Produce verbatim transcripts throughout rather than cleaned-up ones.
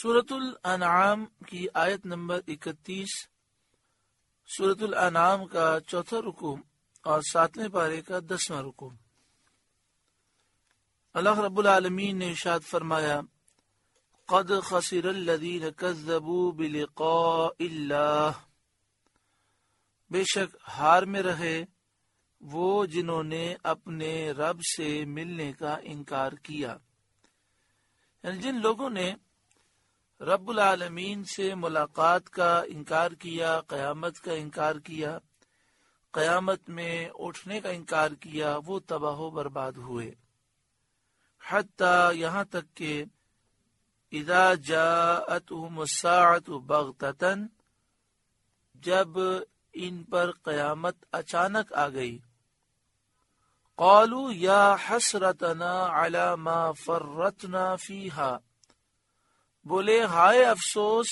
سورۃ الانعام کی آیت نمبر اکتیس، سورۃ الانعام کا چوتھا رکوع اور ساتویں پارے کا دسواں رکوع۔ اللہ رب العالمین نے ارشاد فرمایا، قد خسر الذین کذبوا بلقاء اللہ، بے شک ہار میں رہے وہ جنہوں نے اپنے رب سے ملنے کا انکار کیا، یعنی جن لوگوں نے رب العالمین سے ملاقات کا انکار کیا، قیامت کا انکار کیا، قیامت میں اٹھنے کا انکار کیا، وہ تباہ و برباد ہوئے۔ حتی یہاں تک کہ اذا جاءتهم الساعة بغتة، جب ان پر قیامت اچانک آ گئی، قالوا یا حسرتنا علی ما فرطنا فیہا، بولے ہائے افسوس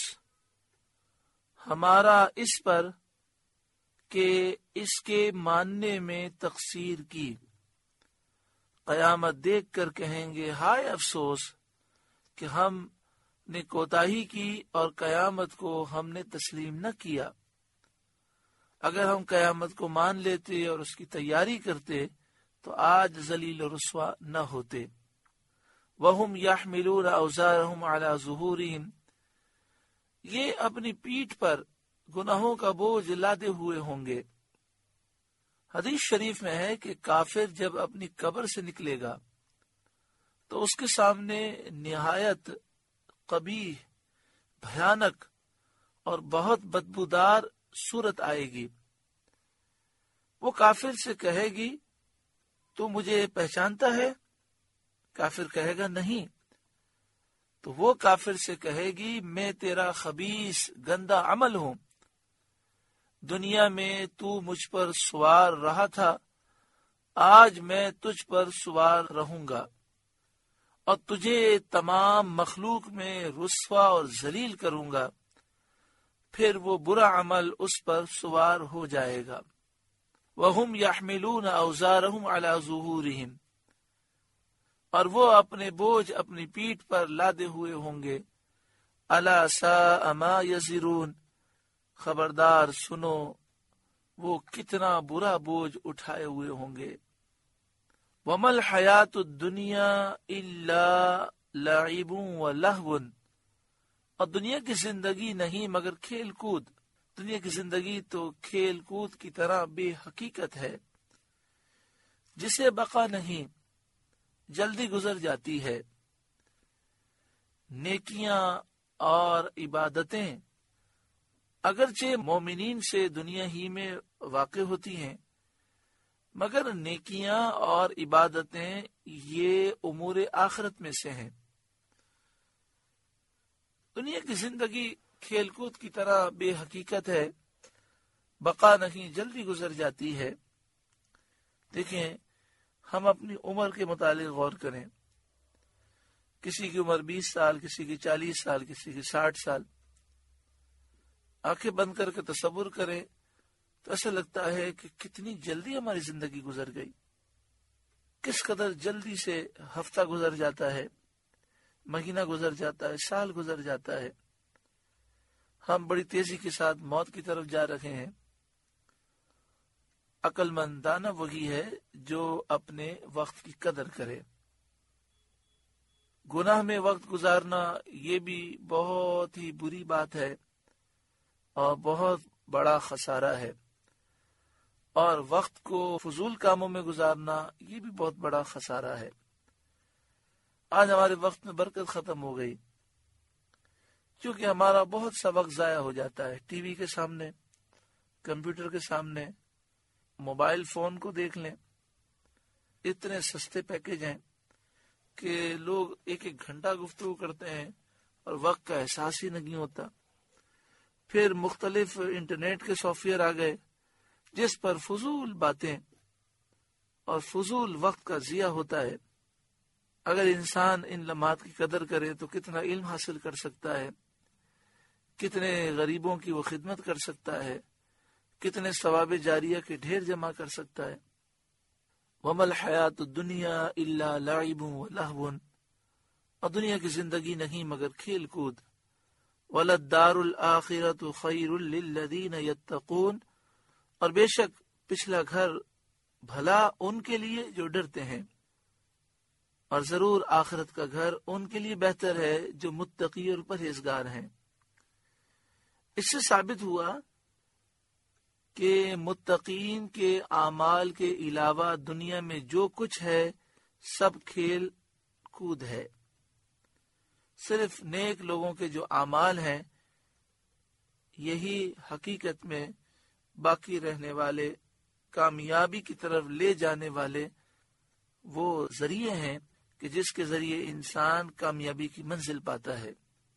ہمارا اس پر کہ اس کے ماننے میں تقصیر کی۔ قیامت دیکھ کر کہیں گے ہائے افسوس کہ ہم نے کوتاہی کی اور قیامت کو ہم نے تسلیم نہ کیا۔ اگر ہم قیامت کو مان لیتے اور اس کی تیاری کرتے تو آج ذلیل و رسوا نہ ہوتے۔ وَهُمْ يَحْمِلُونَ أَوْزَارَهُمْ عَلَى ظُهُورِهِمْ، یہ اپنی پیٹھ پر گناہوں کا بوجھ لادے ہوئے ہوں گے۔ حدیث شریف میں ہے کہ کافر جب اپنی قبر سے نکلے گا تو اس کے سامنے نہایت قبیح، بھیانک اور بہت بدبودار صورت آئے گی۔ وہ کافر سے کہے گی تو مجھے پہچانتا ہے؟ کافر کہے گا نہیں۔ تو وہ کافر سے کہے گی میں تیرا خبیث گندا عمل ہوں، دنیا میں تو مجھ پر سوار رہا تھا، آج میں تجھ پر سوار رہوں گا اور تجھے تمام مخلوق میں رسوا اور ذلیل کروں گا۔ پھر وہ برا عمل اس پر سوار ہو جائے گا۔ وَهُمْ يَحْمِلُونَ أَوْزَارَهُمْ عَلَى ظُهُورِهِمْ، اور وہ اپنے بوجھ اپنی پیٹھ پر لادے ہوئے ہوں گے۔ الا ساء ما یزرون، خبردار سنو وہ کتنا برا بوجھ اٹھائے ہوئے ہوں گے۔ وما الحیات الدنیا الا لعب ولہو، اور دنیا کی زندگی نہیں مگر کھیل کود۔ دنیا کی زندگی تو کھیل کود کی طرح بے حقیقت ہے، جسے بقا نہیں، جلدی گزر جاتی ہے۔ نیکیاں اور عبادتیں اگرچہ مومنین سے دنیا ہی میں واقع ہوتی ہیں، مگر نیکیاں اور عبادتیں یہ امور آخرت میں سے ہیں۔ دنیا کی زندگی کھیل کود کی طرح بے حقیقت ہے، بقا نہیں، جلدی گزر جاتی ہے۔ دیکھیں، ہم اپنی عمر کے متعلق غور کریں۔ کسی کی عمر بیس سال، کسی کی چالیس سال، کسی کی ساٹھ سال۔ آنکھیں بند کر کے تصور کریں تو ایسا لگتا ہے کہ کتنی جلدی ہماری زندگی گزر گئی، کس قدر جلدی سے ہفتہ گزر جاتا ہے، مہینہ گزر جاتا ہے، سال گزر جاتا ہے۔ ہم بڑی تیزی کے ساتھ موت کی طرف جا رہے ہیں۔ عقل مند دانا وہی ہے جو اپنے وقت کی قدر کرے۔ گناہ میں وقت گزارنا یہ بھی بہت ہی بری بات ہے اور بہت بڑا خسارہ ہے، اور وقت کو فضول کاموں میں گزارنا یہ بھی بہت بڑا خسارہ ہے۔ آج ہمارے وقت میں برکت ختم ہو گئی، کیونکہ ہمارا بہت سا وقت ضائع ہو جاتا ہے ٹی وی کے سامنے، کمپیوٹر کے سامنے، موبائل فون کو دیکھ لیں۔ اتنے سستے پیکج ہیں کہ لوگ ایک ایک گھنٹہ گفتگو کرتے ہیں اور وقت کا احساس ہی نہیں ہوتا۔ پھر مختلف انٹرنیٹ کے سافٹ ویئر آ گئے جس پر فضول باتیں اور فضول وقت کا ضیاع ہوتا ہے۔ اگر انسان ان لمحات کی قدر کرے تو کتنا علم حاصل کر سکتا ہے، کتنے غریبوں کی وہ خدمت کر سکتا ہے، کتنے ثواب جاریہ کے ڈھیر جمع کر سکتا ہے۔ وَمَا الْحَيَاةُ الدُّنْيَا إِلَّا لَعِبٌ وَلَهْوٌ، اور دنیا کی زندگی نہیں مگر کھیل کود۔ وَلَلدَّارُ الْآخِرَةُ خَيْرٌ لِلَّذِينَ يَتَّقُونَ، اور بے شک پچھلا گھر بھلا ان کے لیے جو ڈرتے ہیں، اور ضرور آخرت کا گھر ان کے لیے بہتر ہے جو متقی اور پرہیزگار ہیں۔ اس سے ثابت ہوا کہ متقین کے اعمال کے علاوہ دنیا میں جو کچھ ہے سب کھیل کود ہے۔ صرف نیک لوگوں کے جو اعمال ہیں یہی حقیقت میں باقی رہنے والے، کامیابی کی طرف لے جانے والے وہ ذریعے ہیں کہ جس کے ذریعے انسان کامیابی کی منزل پاتا ہے۔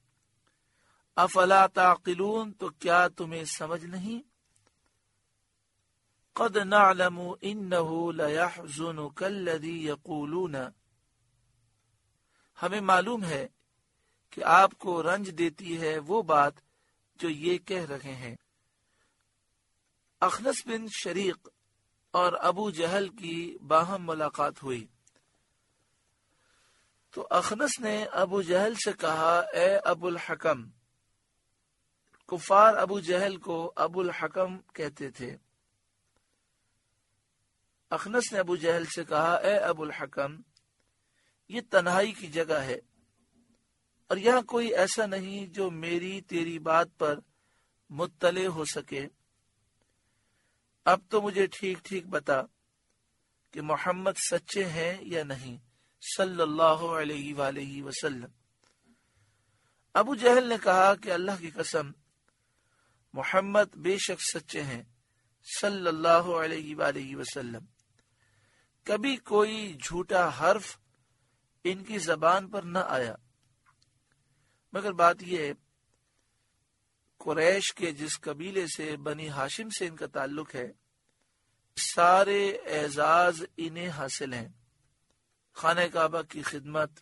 افلا تعقلون، تو کیا تمہیں سمجھ نہیں؟ قد نعلم انه ليحزنك الذي يقولون، ہمیں معلوم ہے کہ آپ کو رنج دیتی ہے وہ بات جو یہ کہہ رہے ہیں۔ اخنس بن شریق اور ابو جہل کی باہم ملاقات ہوئی تو اخنس نے ابو جہل سے کہا، اے ابو الحکم، کفار ابو جہل کو ابو الحکم کہتے تھے۔ اخنس نے ابو جہل سے کہا، اے ابو الحکم، یہ تنہائی کی جگہ ہے اور یہاں کوئی ایسا نہیں جو میری تیری بات پر مطلع ہو سکے۔ اب تو مجھے ٹھیک ٹھیک بتا کہ محمد سچے ہیں یا نہیں صلی اللہ علیہ وآلہ وسلم۔ ابو جہل نے کہا کہ اللہ کی قسم، محمد بے شک سچے ہیں صلی اللہ علیہ وآلہ وسلم، کبھی کوئی جھوٹا حرف ان کی زبان پر نہ آیا۔ مگر بات یہ ہے، قریش کے جس قبیلے سے بنی ہاشم سے ان کا تعلق ہے، سارے اعزاز انہیں حاصل ہیں۔ خانہ کعبہ کی خدمت،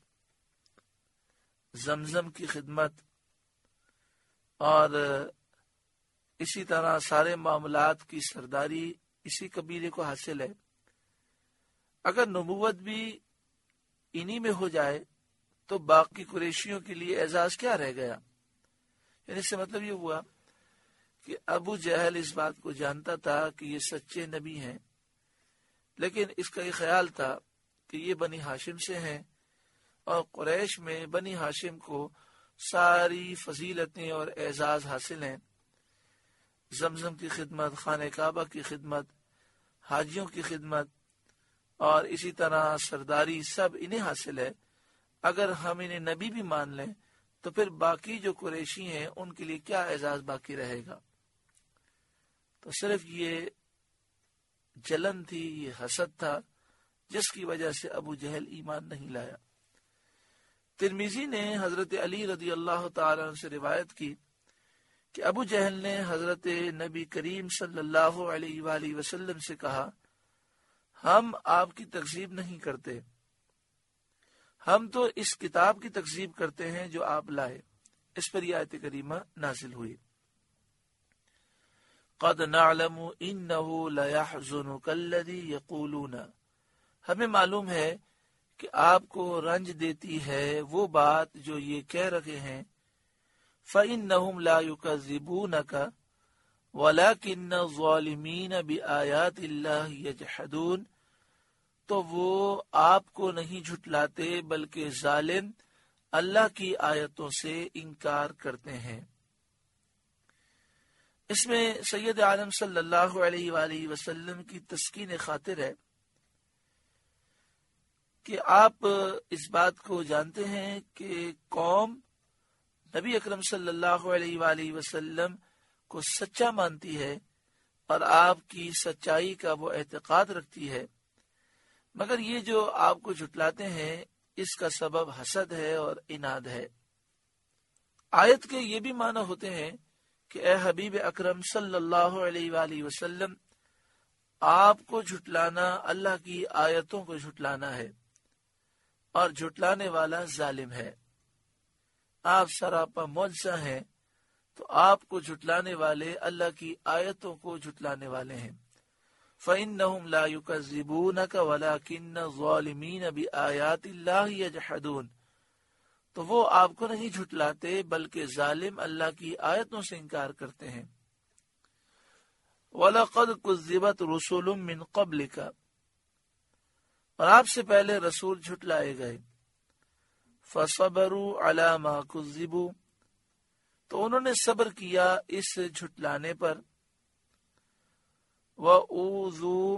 زمزم کی خدمت، اور اسی طرح سارے معاملات کی سرداری اسی قبیلے کو حاصل ہے۔ اگر نبوت بھی انہی میں ہو جائے تو باقی قریشیوں کے لیے اعزاز کیا رہ گیا؟ یعنی اس سے مطلب یہ ہوا کہ ابو جہل اس بات کو جانتا تھا کہ یہ سچے نبی ہیں، لیکن اس کا یہ خیال تھا کہ یہ بنی ہاشم سے ہیں، اور قریش میں بنی ہاشم کو ساری فضیلتیں اور اعزاز حاصل ہیں۔ زمزم کی خدمت، خانہ کعبہ کی خدمت، حاجیوں کی خدمت اور اسی طرح سرداری سب انہیں حاصل ہے۔ اگر ہم انہیں نبی بھی مان لیں تو پھر باقی جو قریشی ہیں ان کے لیے کیا اعزاز باقی رہے گا؟ تو صرف یہ جلن تھی، یہ حسد تھا جس کی وجہ سے ابو جہل ایمان نہیں لایا۔ ترمذی نے حضرت علی رضی اللہ تعالیٰ عنہ سے روایت کی کہ ابو جہل نے حضرت نبی کریم صلی اللہ علیہ وآلہ وسلم سے کہا، ہم آپ کی تکذیب نہیں کرتے، ہم تو اس کتاب کی تکذیب کرتے ہیں جو آپ لائے۔ اس پر یہ آیت کریمہ نازل ہوئی، قد نعلم انه ليحزنك الذي يقولون، ہمیں معلوم ہے کہ آپ کو رنج دیتی ہے وہ بات جو یہ کہہ رہے ہیں، فإنهم لا يكذبونك وَلَكِنَّ الظَّالِمِينَ بِآيَاتِ اللَّهِ يَجْحَدُونَ، تو وہ آپ کو نہیں جھٹلاتے بلکہ ظالم اللہ کی آیتوں سے انکار کرتے ہیں۔ اس میں سید عالم صلی اللہ علیہ وآلہ وسلم کی تسکین خاطر ہے کہ آپ اس بات کو جانتے ہیں کہ قوم نبی اکرم صلی اللہ علیہ وآلہ وسلم کو سچا مانتی ہے اور آپ کی سچائی کا وہ اعتقاد رکھتی ہے، مگر یہ جو آپ کو جھٹلاتے ہیں اس کا سبب حسد ہے اور عناد ہے۔ آیت کے یہ بھی معنی ہوتے ہیں کہ اے حبیب اکرم صلی اللہ علیہ وآلہ وسلم، آپ کو جھٹلانا اللہ کی آیتوں کو جھٹلانا ہے، اور جھٹلانے والا ظالم ہے۔ آپ سراپا معجزہ ہیں تو آپ کو جھٹلانے والے اللہ کی آیتوں کو جھٹلانے والے ہیں۔ فَإِنَّهُمْ لَا يُكَذِّبُونَكَ وَلَكِنَّ الظَّالِمِينَ بِآيَاتِ اللَّهِ يَجْحَدُونَ، تو وہ آپ کو نہیں جھٹلاتے بلکہ ظالم اللہ کی آیتوں سے انکار کرتے ہیں۔ وَلَقَدْ كُذِّبَتْ رُسُلٌ مِّن قَبْلِكَ، اور آپ سے پہلے رسول جھٹلائے گئے۔ فَصَبَرُوا عَلَى مَا كُذِّبُوا، تو انہوں نے صبر کیا اس جھٹلانے پر۔ وَأُوذُوا،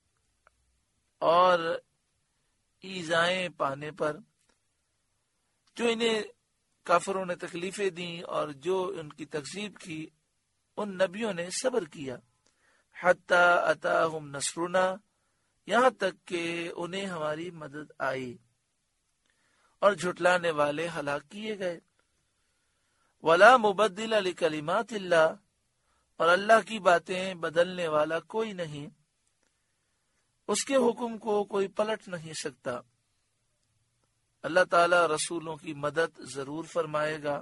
اور ایذائیں پانے پر، جو انہیں کافروں نے تکلیفیں دیں اور جو ان کی تکذیب کی، ان نبیوں نے صبر کیا۔ حتی اتاہم نصرنا، یہاں تک کہ انہیں ہماری مدد آئی اور جھٹلانے والے ہلاک کیے گئے۔ ولا مبدل لکلمات اللہ، اور اللہ کی باتیں بدلنے والا کوئی نہیں، اس کے حکم کو کوئی پلٹ نہیں سکتا۔ اللہ تعالی رسولوں کی مدد ضرور فرمائے گا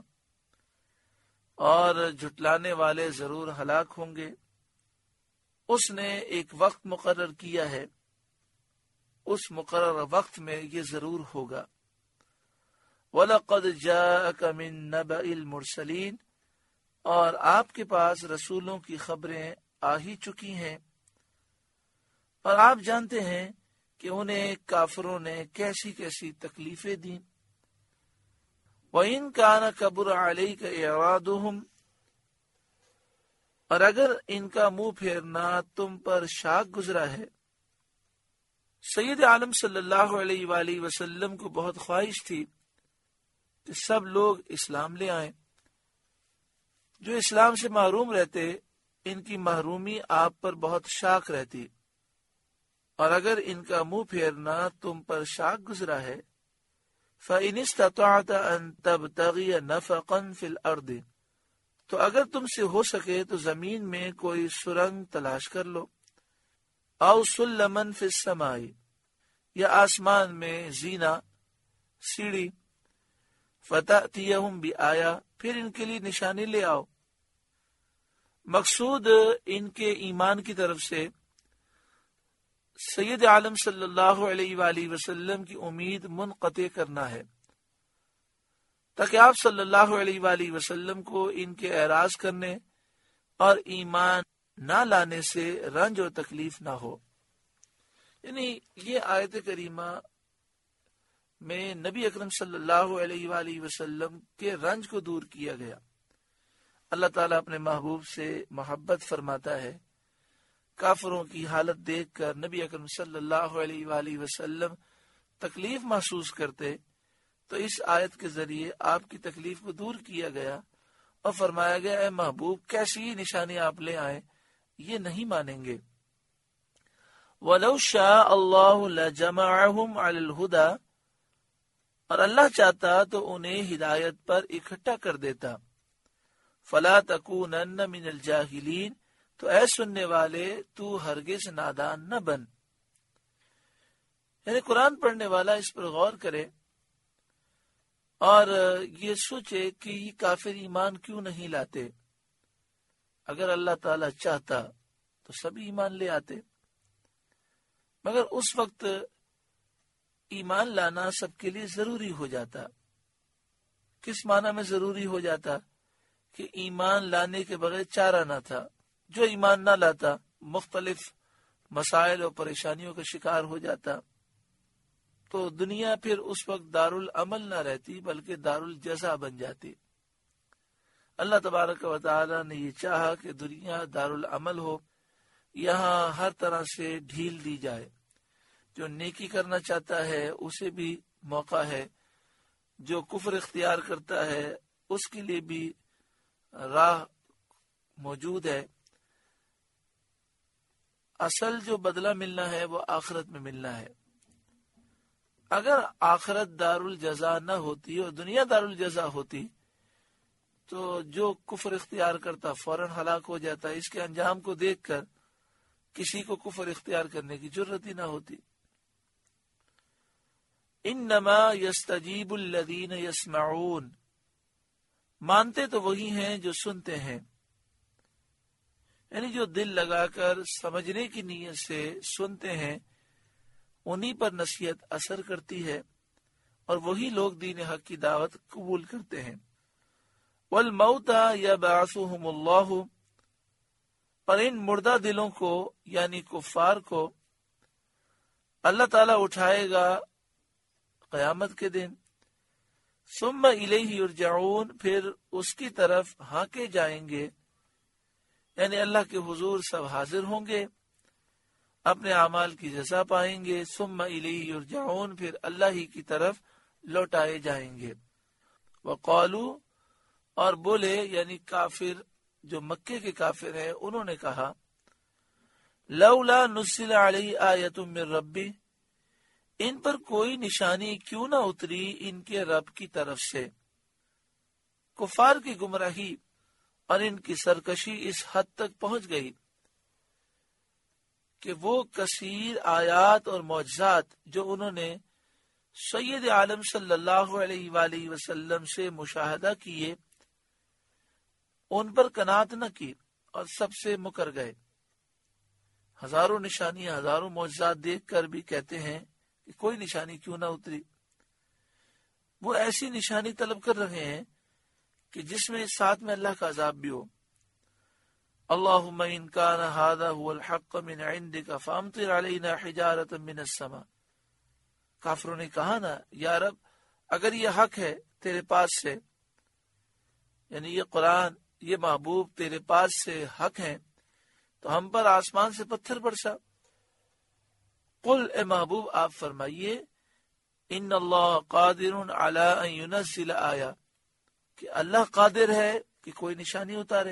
اور جھٹلانے والے ضرور ہلاک ہوں گے۔ اس نے ایک وقت مقرر کیا ہے، اس مقرر وقت میں یہ ضرور ہوگا۔ وَلَقَدْ جَاءَكَ مِن نَّبَإِ الْمُرْسَلِينَ، اور آپ کے پاس رسولوں کی خبریں آ ہی چکی ہیں، اور آپ جانتے ہیں کہ انہیں کافروں نے کیسی کیسی تکلیفیں دیں۔ وَإِن كَانَ كَبُرَ عَلَيْكَ إِعْرَاضُهُمْ، اور اگر ان کا منہ پھیرنا تم پر شاق گزرا ہے۔ سید عالم صلی اللہ علیہ وآلہ وسلم کو بہت خواہش تھی کہ سب لوگ اسلام لے آئیں۔ جو اسلام سے محروم رہتے، ان کی محرومی آپ پر بہت شاق رہتی، اور اگر ان کا منہ پھیرنا تم پر شاق گزرا ہے، فَإِنِ اسْتَطَعْتَ أَن تَبْتَغِيَ نَفَقًا فِي الْأَرْضِ، تو اگر تم سے ہو سکے تو زمین میں کوئی سرنگ تلاش کر لو، اَوْ سُلَّمًا فِي السَّمَاءِ، یا آسمان میں زینہ سیڑھی، فَتَأْتِيَهُمْ بِآيَةٍ، پھر ان کے لیے نشانی لے آؤ۔ مقصود ان کے ایمان کی طرف سے سید عالم صلی اللہ علیہ وآلہ وسلم کی امید منقطع کرنا ہے، تاکہ آپ صلی اللہ علیہ وآلہ وسلم کو ان کے اعراض کرنے اور ایمان نہ لانے سے رنج و تکلیف نہ ہو۔ یعنی یہ آیت کریمہ میں نبی اکرم صلی اللہ علیہ وآلہ وسلم کے رنج کو دور کیا گیا۔ اللہ تعالیٰ اپنے محبوب سے محبت فرماتا ہے۔ کافروں کی حالت دیکھ کر نبی اکرم صلی اللہ علیہ وآلہ وسلم تکلیف محسوس کرتے، تو اس آیت کے ذریعے آپ کی تکلیف کو دور کیا گیا اور فرمایا گیا، اے محبوب کیسی نشانی آپ لے آئیں، یہ نہیں مانیں گے۔ وَلَوْ شَاءَ اللَّهُ لَجَمَعَهُمْ عَلَى الْهُدَى، اور اللہ چاہتا تو انہیں ہدایت پر اکٹھا کر دیتا۔ فَلَا تَكُونَنَّ مِنَ الْجَاهِلِينَ، تو اے سننے والے تو ہرگز نادان نہ بن۔ یعنی قرآن پڑھنے والا اس پر غور کرے اور یہ سوچے کہ یہ کافر ایمان کیوں نہیں لاتے۔ اگر اللہ تعالی چاہتا تو سب ایمان لے آتے، مگر اس وقت ایمان لانا سب کے لیے ضروری ہو جاتا۔ کس معنی میں ضروری ہو جاتا؟ کہ ایمان لانے کے بغیر چارہ نہ تھا۔ جو ایمان نہ لاتا مختلف مسائل اور پریشانیوں کا شکار ہو جاتا، تو دنیا پھر اس وقت دار العمل نہ رہتی بلکہ دار الجزا بن جاتی۔ اللہ تبارک و تعالی نے یہ چاہا کہ دنیا دار العمل ہو، یہاں ہر طرح سے ڈھیل دی جائے۔ جو نیکی کرنا چاہتا ہے اسے بھی موقع ہے، جو کفر اختیار کرتا ہے اس کے لیے بھی راہ موجود ہے۔ اصل جو بدلہ ملنا ہے وہ آخرت میں ملنا ہے۔ اگر آخرت دار الجزا نہ ہوتی اور دنیا دار الجزا ہوتی تو جو کفر اختیار کرتا فوراً ہلاک ہو جاتا۔ اس کے انجام کو دیکھ کر کسی کو کفر اختیار کرنے کی جرت ہی نہ ہوتی۔ انما یستجیب الذین یسمعون، مانتے تو وہی ہیں جو سنتے ہیں، یعنی جو دل لگا کر سمجھنے کی نیت سے سنتے ہیں انہی پر نصیحت اثر کرتی ہے۔ اور وہی لوگ دین حق کی دعوت قبول کرتے ہیں۔ والموتى يبعثهم اللہ، اور ان مردہ دلوں کو یعنی کفار کو اللہ تعالیٰ اٹھائے گا قیامت کے دن۔ ثم الیہ یرجعون، پھر اس کی طرف ہانکے جائیں گے، یعنی اللہ کے حضور سب حاضر ہوں گے، اپنے اعمال کی جزا پائیں گے۔ ثم الیہ یرجعون، پھر اللہ ہی کی طرف لوٹائے جائیں گے۔ وقالو، اور بولے یعنی کافر جو مکے کے کافر ہیں، انہوں نے کہا لولا نزل علیہ آیۃ من ربی، ان پر کوئی نشانی کیوں نہ اتری ان کے رب کی طرف سے۔ کفار کی گمراہی اور ان کی سرکشی اس حد تک پہنچ گئی کہ وہ کثیر آیات اور معجزات جو انہوں نے سید عالم صلی اللہ علیہ وآلہ وسلم سے مشاہدہ کیے، ان پر قناعت نہ کی اور سب سے مکر گئے۔ ہزاروں نشانیاں، ہزاروں معجزات دیکھ کر بھی کہتے ہیں کہ کوئی نشانی کیوں نہ اتری۔ وہ ایسی نشانی طلب کر رہے ہیں کہ جس میں ساتھ میں اللہ کا عذاب بھی ہو۔ اللہم ان کان ھذا ھو الحق من عندک فامطر علینا حجارۃ من السماء، کافروں نے کہا نا یا رب اگر یہ حق ہے تیرے پاس سے، یعنی یہ قرآن، یہ محبوب تیرے پاس سے حق ہیں، تو ہم پر آسمان سے پتھر برسا۔ قل، اے محبوب آپ فرمائیے، ان اللہ قادر علی ان ینزل آیہ، کہ اللہ قادر ہے کہ کوئی نشانی اتارے،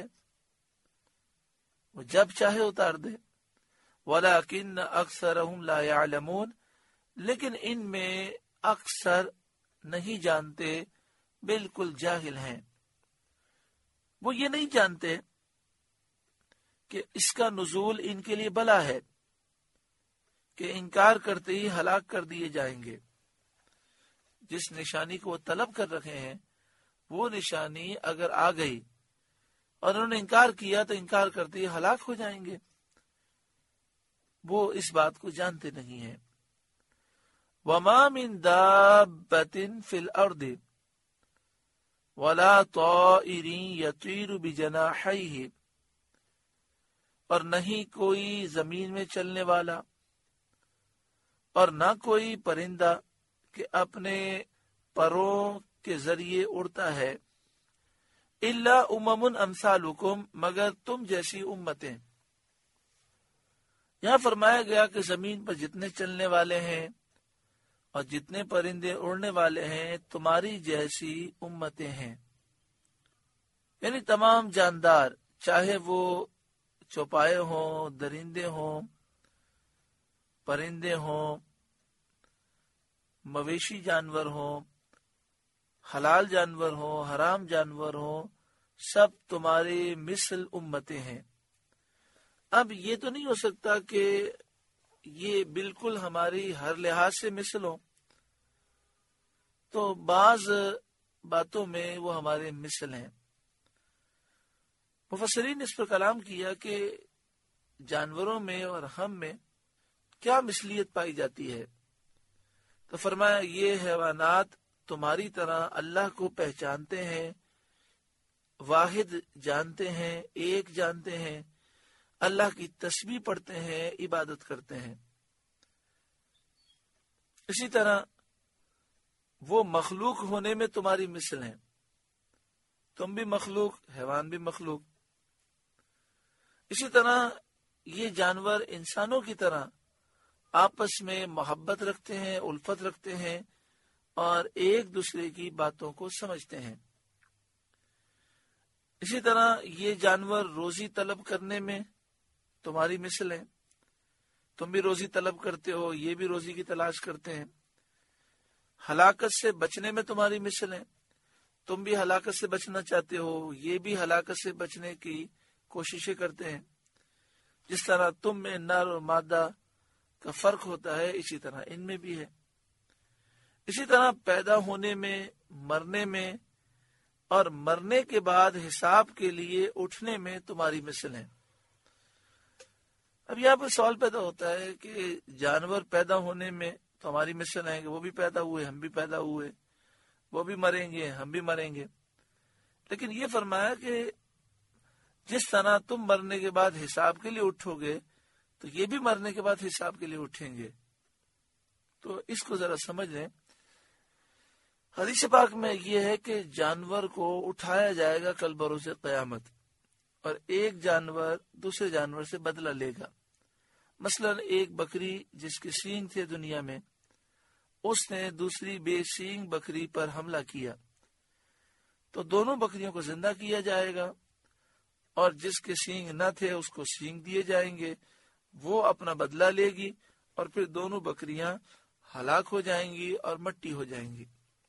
وہ جب چاہے اتار دے۔ ولکن اکثرہم لا یعلمون، لیکن ان میں اکثر نہیں جانتے، بالکل جاہل ہیں۔ وہ یہ نہیں جانتے کہ اس کا نزول ان کے لیے بلا ہے، کہ انکار کرتے ہی ہلاک کر دیے جائیں گے۔ جس نشانی کو وہ طلب کر رکھے ہیں، وہ نشانی اگر آ گئی اور انہوں نے انکار کیا تو انکار کرتے ہی ہلاک ہو جائیں گے۔ وہ اس بات کو جانتے نہیں ہیں۔ وَمَا مِن دَابَّةٍ فِي الْأَرْضِ وَلَا طَائِرٍ يَطِيرُ بِجَنَاحَيْهِ، اور نہیں کوئی زمین میں چلنے والا اور نہ کوئی پرندہ کہ اپنے پروں کے ذریعے اڑتا ہے، الا امم امثالکم، مگر تم جیسی امتیں۔ یہاں فرمایا گیا کہ زمین پر جتنے چلنے والے ہیں اور جتنے پرندے اڑنے والے ہیں تمہاری جیسی امتیں ہیں، یعنی تمام جاندار، چاہے وہ چوپائے ہوں، درندے ہوں، پرندے ہوں، مویشی جانور ہوں، حلال جانور ہوں، حرام جانور ہوں، سب تمہاری مثل امتیں ہیں۔ اب یہ تو نہیں ہو سکتا کہ یہ بالکل ہماری ہر لحاظ سے مثل ہو، تو بعض باتوں میں وہ ہمارے مثل ہیں۔ مفسرین نے اس پر کلام کیا کہ جانوروں میں اور ہم میں کیا مثلیت پائی جاتی ہے، تو فرمایا یہ حیوانات تمہاری طرح اللہ کو پہچانتے ہیں، واحد جانتے ہیں، ایک جانتے ہیں، اللہ کی تسبیح پڑھتے ہیں، عبادت کرتے ہیں۔ اسی طرح وہ مخلوق ہونے میں تمہاری مثل ہیں، تم بھی مخلوق، حیوان بھی مخلوق۔ اسی طرح یہ جانور انسانوں کی طرح آپس میں محبت رکھتے ہیں، الفت رکھتے ہیں اور ایک دوسرے کی باتوں کو سمجھتے ہیں۔ اسی طرح یہ جانور روزی طلب کرنے میں تمہاری مثل ہے، تم بھی روزی طلب کرتے ہو، یہ بھی روزی کی تلاش کرتے ہیں۔ ہلاکت سے بچنے میں تمہاری مثل ہے، تم بھی ہلاکت سے بچنا چاہتے ہو، یہ بھی ہلاکت سے بچنے کی کوششیں کرتے ہیں۔ جس طرح تم میں نر اور مادہ کا فرق ہوتا ہے، اسی طرح ان میں بھی ہے۔ اسی طرح پیدا ہونے میں، مرنے میں اور مرنے کے بعد حساب کے لیے اٹھنے میں تمہاری مثل ہے۔ اب یہاں پر سوال پیدا ہوتا ہے کہ جانور پیدا ہونے میں تو ہماری مشن ہے کہ وہ بھی پیدا ہوئے، ہم بھی پیدا ہوئے، وہ بھی مریں گے، ہم بھی مریں گے. لیکن یہ فرمایا کہ جس طرح تم مرنے کے بعد حساب کے لیے اٹھو گے تو یہ بھی مرنے کے بعد حساب کے لیے اٹھیں گے. تو اس کو ذرا سمجھ لیں. حدیث پاک میں یہ ہے کہ جانور کو اٹھایا جائے گا کل بروز قیامت، اور ایک جانور دوسرے جانور سے بدلہ لے گا. مثلا ایک بکری جس کے سینگ تھے دنیا میں، اس نے دوسری بے سینگ بکری پر حملہ کیا تو دونوں بکریوں کو زندہ کیا جائے گا، اور جس کے سینگ نہ تھے اس کو سینگ دیے جائیں گے، وہ اپنا بدلہ لے گی، اور پھر دونوں بکریاں ہلاک ہو جائیں گی اور مٹی ہو جائیں گی.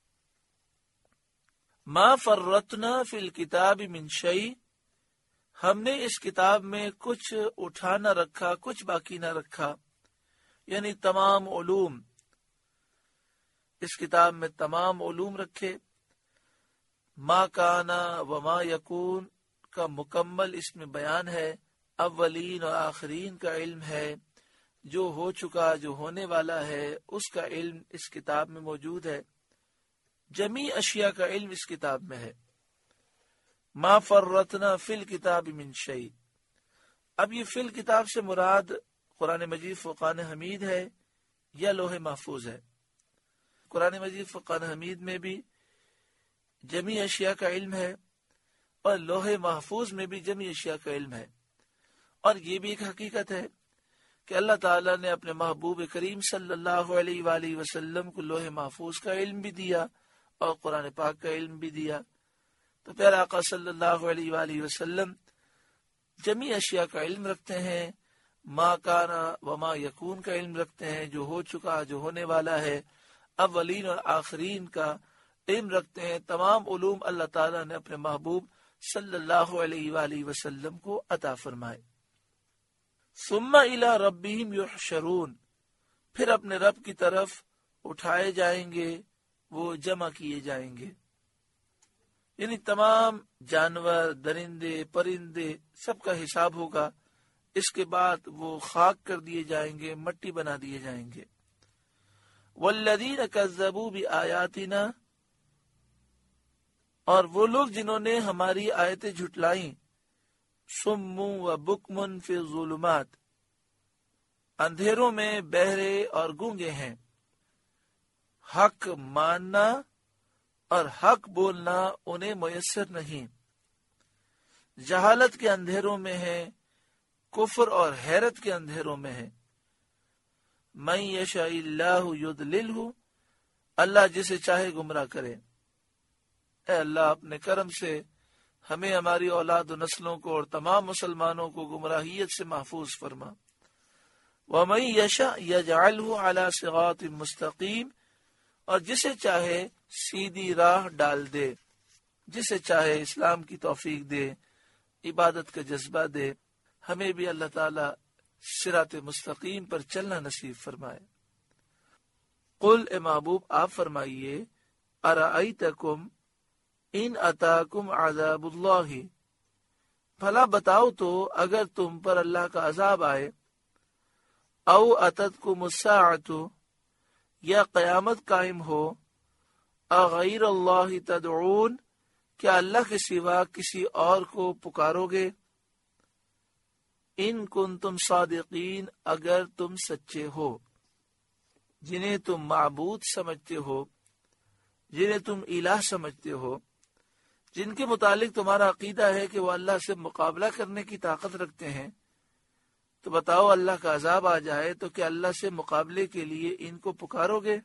ما فرطنا فی الکتاب من شیء، ہم نے اس کتاب میں کچھ اٹھا نہ رکھا، کچھ باقی نہ رکھا. یعنی تمام علوم، اس کتاب میں تمام علوم رکھے. ما کانا وما یکون کا مکمل اس میں بیان ہے. اولین اور آخرین کا علم ہے، جو ہو چکا، جو ہونے والا ہے، اس کا علم اس کتاب میں موجود ہے. جمیع اشیاء کا علم اس کتاب میں ہے. ما فرطنا فی الکتاب من شیء. اب یہ فی الکتاب سے مراد قرآن مجید فرقان حمید ہے یا لوح محفوظ ہے؟ قرآن مجید فرقان حمید میں بھی جمیع اشیاء کا علم ہے، اور لوح محفوظ میں بھی جمیع اشیاء کا علم ہے. اور یہ بھی ایک حقیقت ہے کہ اللہ تعالیٰ نے اپنے محبوب کریم صلی اللہ علیہ وآلہ وسلم کو لوح محفوظ کا علم بھی دیا اور قرآن پاک کا علم بھی دیا. تو پیارا آقا صلی اللہ علیہ وآلہ وسلم جمیع اشیاء کا علم رکھتے ہیں. ما کانا وما یکون کا علم رکھتے ہیں، جو ہو چکا، جو ہونے والا ہے. اولین اور آخرین کا علم رکھتے ہیں. تمام علوم اللہ تعالیٰ نے اپنے محبوب صلی اللہ علیہ وآلہ وسلم کو عطا فرمائے. ثم الی ربہم یحشرون، پھر اپنے رب کی طرف اٹھائے جائیں گے، وہ جمع کیے جائیں گے. یعنی تمام جانور، درندے، پرندے، سب کا حساب ہوگا. اس کے بعد وہ خاک کر دیے جائیں گے، مٹی بنا دیے جائیں گے. والذین کذبوا بآیاتنا، اور وہ لوگ جنہوں نے ہماری آیتیں جھٹلائیں. صم و بکم فی الظلمات، اندھیروں میں بہرے اور گونگے ہیں. حق ماننا اور حق بولنا انہیں میسر نہیں. جہالت کے اندھیروں میں ہے، کفر اور حیرت کے اندھیروں میں ہے. من یشاء اللہ یضللہ، اللہ جسے چاہے گمراہ کرے. اے اللہ اپنے کرم سے ہمیں، ہماری اولاد و نسلوں کو اور تمام مسلمانوں کو گمراہیت سے محفوظ فرما. ومن یشاء یجعلہ علی صراط مستقیم، اور جسے چاہے سیدھی راہ ڈال دے، جسے چاہے اسلام کی توفیق دے، عبادت کا جذبہ دے. ہمیں بھی اللہ تعالی صراط مستقیم پر چلنا نصیب فرمائے. قل، اے محبوب آپ فرمائیے، ارأیتکم ان اتاکم عذاب اللہ، بھلا بتاؤ تو اگر تم پر اللہ کا عذاب آئے. او اتتکم الساعۃ، یا قیامت قائم ہو. اغیر اللہ تدعون، کیا اللہ کے سوا کسی اور کو پکارو گے. ان کنتم صادقین، اگر تم سچے ہو. جنہیں تم معبود سمجھتے ہو، جنہیں تم الہ سمجھتے ہو، جن کے متعلق تمہارا عقیدہ ہے کہ وہ اللہ سے مقابلہ کرنے کی طاقت رکھتے ہیں، تو بتاؤ اللہ کا عذاب آ جائے تو کیا اللہ سے مقابلے کے لیے ان کو پکارو گے.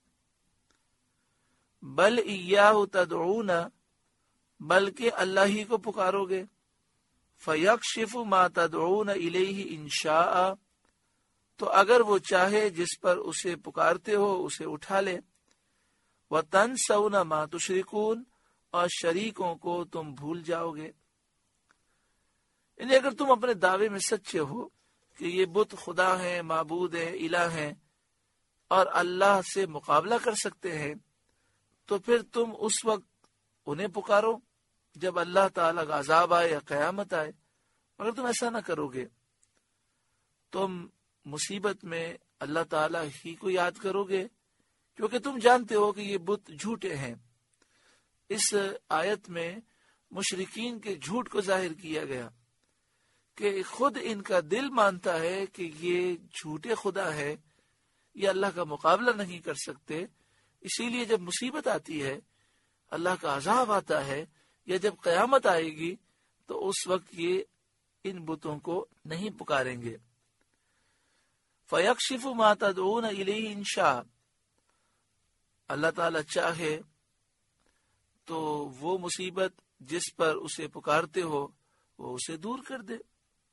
بل ایاہ تدعون، بلکہ اللہ ہی کو پکارو گے. فیکشف ما تدعون الیہ ان شاء، تو اگر وہ چاہے جس پر اسے پکارتے ہو اسے اٹھا لے. وتنسون ما تشرکون، اور شریکوں کو تم بھول جاؤ گے. یعنی اگر تم اپنے دعوے میں سچے ہو کہ یہ بت خدا ہیں، معبود ہیں، الہ ہیں، اور اللہ سے مقابلہ کر سکتے ہیں، تو پھر تم اس وقت انہیں پکارو جب اللہ تعالیٰ کا عذاب آئے یا قیامت آئے. مگر تم ایسا نہ کرو گے، تم مصیبت میں اللہ تعالیٰ ہی کو یاد کرو گے، کیونکہ تم جانتے ہو کہ یہ بت جھوٹے ہیں۔ اس آیت میں مشرکین کے جھوٹ کو ظاہر کیا گیا کہ خود ان کا دل مانتا ہے کہ یہ جھوٹے خدا ہے، یہ اللہ کا مقابلہ نہیں کر سکتے، اسی لیے جب مصیبت آتی ہے، اللہ کا عذاب آتا ہے، یا جب قیامت آئے گی تو اس وقت یہ ان بتوں کو نہیں پکاریں گے۔ فَيَكْشِفُ مَا تَدْعُونَ إِلَيْهِ إِن شَاءَ، اللہ تعالیٰ چاہے تو وہ مصیبت جس پر اسے پکارتے ہو وہ اسے دور کر دے۔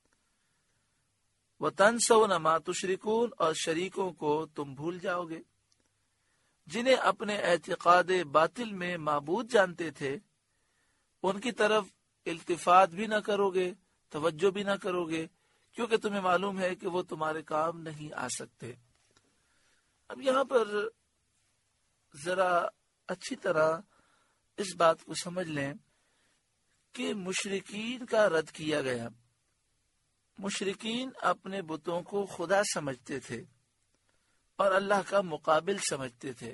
وَتَنْسَوْنَ مَا تُشْرِكُونَ، اور شریکوں کو تم بھول جاؤ گے، جنہیں اپنے اعتقاد باطل میں معبود جانتے تھے ان کی طرف التفات بھی نہ کرو گے، توجہ بھی نہ کرو گے، کیونکہ تمہیں معلوم ہے کہ وہ تمہارے کام نہیں آ سکتے۔ اب یہاں پر ذرا اچھی طرح اس بات کو سمجھ لیں کہ مشرکین کا رد کیا گیا۔ مشرکین اپنے بتوں کو خدا سمجھتے تھے اور اللہ کا مقابل سمجھتے تھے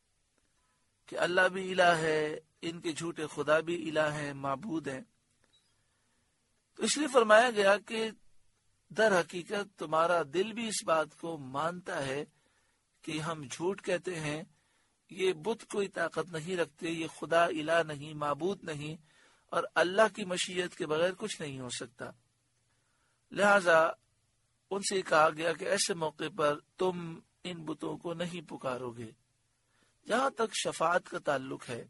کہ اللہ بھی الہ ہے، ان کے جھوٹے خدا بھی الہ ہیں، معبود ہیں۔ تو اس لیے فرمایا گیا کہ در حقیقت تمہارا دل بھی اس بات کو مانتا ہے کہ ہم جھوٹ کہتے ہیں، یہ بت کوئی طاقت نہیں رکھتے، یہ خدا الہ نہیں، معبود نہیں، اور اللہ کی مشیت کے بغیر کچھ نہیں ہو سکتا۔ لہذا ان سے کہا گیا کہ ایسے موقع پر تم ان بتوں کو نہیں پکارو گے۔ جہاں تک شفاعت کا تعلق ہے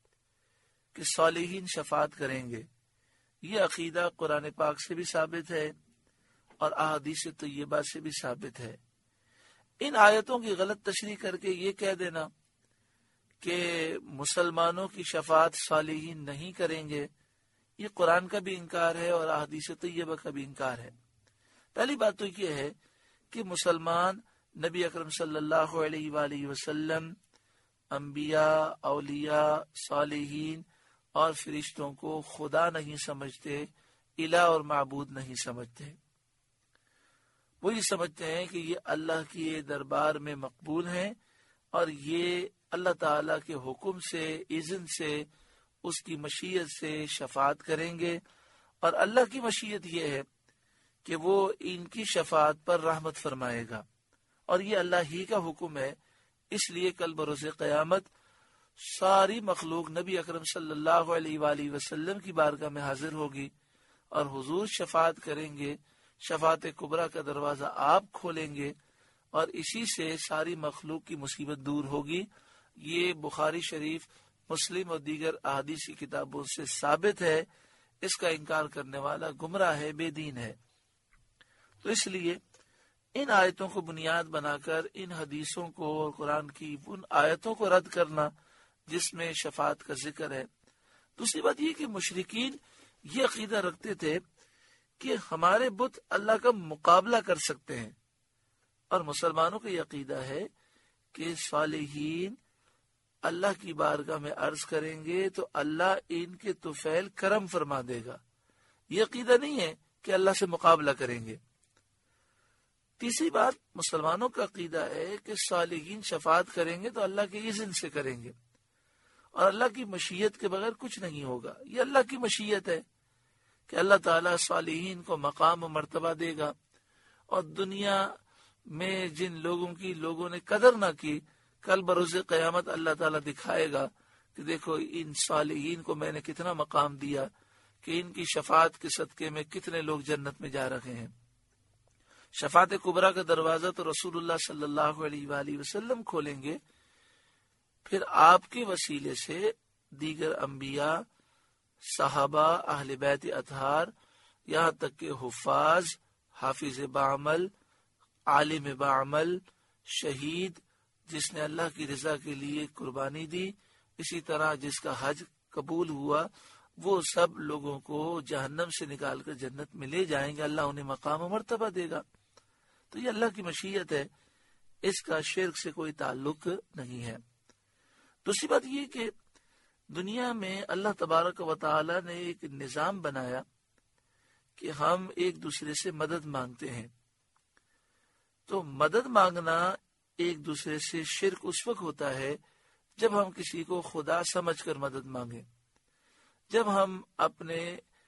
کہ صالحین شفاعت کریں گے، یہ عقیدہ قرآن پاک سے بھی ثابت ہے اور احادیث طیبہ سے بھی ثابت ہے۔ ان آیتوں کی غلط تشریح کر کے یہ کہہ دینا کہ مسلمانوں کی شفاعت صالحین نہیں کریں گے، یہ قرآن کا بھی انکار ہے اور احادیث طیبہ کا بھی انکار ہے۔ پہلی بات تو یہ ہے کہ مسلمان نبی اکرم صلی اللہ علیہ وآلہ وسلم، انبیاء، اولیاء، صالحین اور فرشتوں کو خدا نہیں سمجھتے، الہ اور معبود نہیں سمجھتے۔ وہ یہ سمجھتے ہیں کہ یہ اللہ کے دربار میں مقبول ہیں اور یہ اللہ تعالیٰ کے حکم سے، اذن سے، اس کی مشیت سے شفاعت کریں گے، اور اللہ کی مشیت یہ ہے کہ وہ ان کی شفاعت پر رحمت فرمائے گا، اور یہ اللہ ہی کا حکم ہے۔ اس لیے کل بروز قیامت ساری مخلوق نبی اکرم صلی اللہ علیہ وآلہ وسلم کی بارگاہ میں حاضر ہوگی اور حضور شفاعت کریں گے، شفاعت کبریٰ کا دروازہ آپ کھولیں گے، اور اسی سے ساری مخلوق کی مصیبت دور ہوگی۔ یہ بخاری شریف، مسلم اور دیگر احادیث کی کتابوں سے ثابت ہے۔ اس کا انکار کرنے والا گمراہ ہے، بے دین ہے۔ تو اس لیے ان آیتوں کو بنیاد بنا کر ان حدیثوں کو اور قرآن کی ان آیتوں کو رد کرنا جس میں شفاعت کا ذکر ہے۔ دوسری بات یہ کہ مشرکین یہ عقیدہ رکھتے تھے کہ ہمارے بت اللہ کا مقابلہ کر سکتے ہیں، اور مسلمانوں کا یہ عقیدہ ہے کہ صالحین اللہ کی بارگاہ میں عرض کریں گے تو اللہ ان کے طفیل کرم فرما دے گا۔ یہ عقیدہ نہیں ہے کہ اللہ سے مقابلہ کریں گے۔ تیسری بات، مسلمانوں کا عقیدہ ہے کہ صالحین شفاعت کریں گے تو اللہ کے اذن سے کریں گے، اور اللہ کی مشیت کے بغیر کچھ نہیں ہوگا۔ یہ اللہ کی مشیت ہے کہ اللہ تعالیٰ صالحین کو مقام و مرتبہ دے گا، اور دنیا میں جن لوگوں کی لوگوں نے قدر نہ کی، کل بروز قیامت اللہ تعالیٰ دکھائے گا کہ دیکھو ان صالحین کو میں نے کتنا مقام دیا، کہ ان کی شفاعت کے صدقے میں کتنے لوگ جنت میں جا رہے ہیں۔ شفاعت کبریٰ کا دروازہ تو رسول اللہ صلی اللہ علیہ وآلہ وسلم کھولیں گے، پھر آپ کے وسیلے سے دیگر انبیاء، صحابہ، اہل بیت اطہار، یہاں تک کہ حفاظ، حافظ بعمل، عالم بعمل، شہید جس نے اللہ کی رضا کے لیے قربانی دی، اسی طرح جس کا حج قبول ہوا، وہ سب لوگوں کو جہنم سے نکال کر جنت میں لے جائیں گے، اللہ انہیں مقام و مرتبہ دے گا۔ تو یہ اللہ کی مشیت ہے، اس کا شرک سے کوئی تعلق نہیں ہے۔ دوسری بات یہ کہ دنیا میں اللہ تبارک و تعالی نے ایک نظام بنایا کہ ہم ایک دوسرے سے مدد مانگتے ہیں۔ تو مدد مانگنا ایک دوسرے سے شرک اس وقت ہوتا ہے جب ہم کسی کو خدا سمجھ کر مدد مانگیں. جب ہم اپنے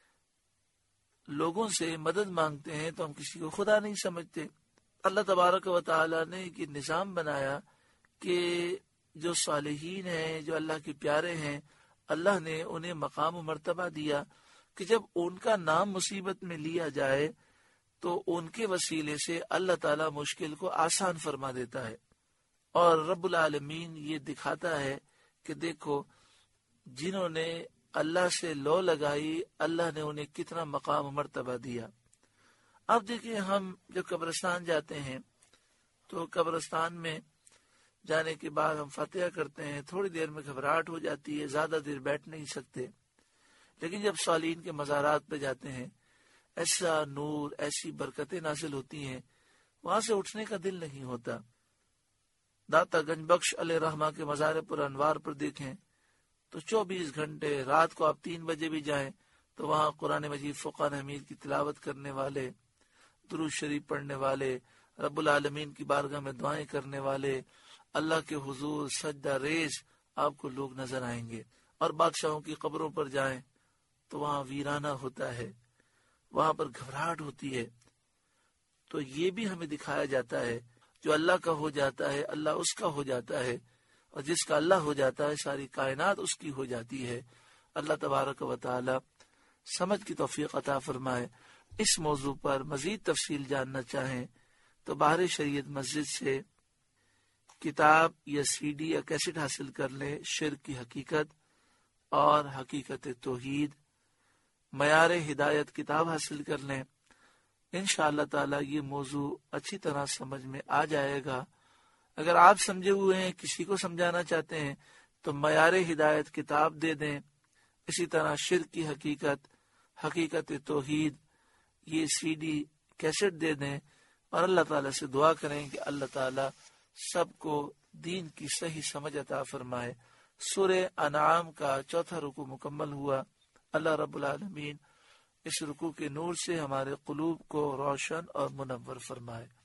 لوگوں سے مدد مانگتے ہیں تو ہم کسی کو خدا نہیں سمجھتے. اللہ تبارک و تعالی نے یہ نظام بنایا کہ جو صالحین ہیں، جو اللہ کے پیارے ہیں، اللہ نے انہیں مقام و مرتبہ دیا کہ جب ان کا نام مصیبت میں لیا جائے تو ان کے وسیلے سے اللہ تعالیٰ مشکل کو آسان فرما دیتا ہے. اور رب العالمین یہ دکھاتا ہے کہ دیکھو جنہوں نے اللہ سے لو لگائی، اللہ نے انہیں کتنا مقام و مرتبہ دیا. اب دیکھیں ہم جب قبرستان جاتے ہیں تو قبرستان میں جانے کے بعد ہم فاتحہ کرتے ہیں، تھوڑی دیر میں گھبراہٹ ہو جاتی ہے، زیادہ دیر بیٹھ نہیں سکتے. لیکن جب صالحین کے مزارات پہ جاتے ہیں ایسا نور، ایسی برکتیں نازل ہوتی ہیں، وہاں سے اٹھنے کا دل نہیں ہوتا. داتا گنج بخش علیہ رحمہ کے مزار پر انوار پر دیکھیں تو چوبیس گھنٹے، رات کو آپ تین بجے بھی جائیں تو وہاں قرآن مجید فقان حمید کی تلاوت کرنے والے، درود شریف پڑھنے والے، رب العالمین کی بارگاہ میں دعائیں کرنے والے، اللہ کے حضور سجدہ ریز آپ کو لوگ نظر آئیں گے. اور بادشاہوں کی قبروں پر جائیں تو وہاں ویرانہ ہوتا ہے، وہاں پر گھبراہٹ ہوتی ہے. تو یہ بھی ہمیں دکھایا جاتا ہے جو اللہ کا ہو جاتا ہے اللہ اس کا ہو جاتا ہے، اور جس کا اللہ ہو جاتا ہے ساری کائنات اس کی ہو جاتی ہے. اللہ تبارک و تعالی سمجھ کی توفیق عطا فرمائے. اس موضوع پر مزید تفصیل جاننا چاہیں تو بہار شریعت مسجد سے کتاب یا سی ڈی یا کیسٹ حاصل کر لیں. شرک کی حقیقت اور حقیقت توحید، معیار ہدایت کتاب حاصل کر لیں. انشاءاللہ تعالی یہ موضوع اچھی طرح سمجھ میں آ جائے گا. اگر آپ سمجھے ہوئے ہیں، کسی کو سمجھانا چاہتے ہیں تو معیار ہدایت کتاب دے دیں. اسی طرح شرک کی حقیقت، حقیقت توحید، یہ سی ڈی کیسٹ دے دیں. اور اللہ تعالیٰ سے دعا کریں کہ اللہ تعالیٰ سب کو دین کی صحیح سمجھ عطا فرمائے. سورہ انعام کا چوتھا رکوع مکمل ہوا. اللہ رب العالمین اس رکوع کے نور سے ہمارے قلوب کو روشن اور منور فرمائے.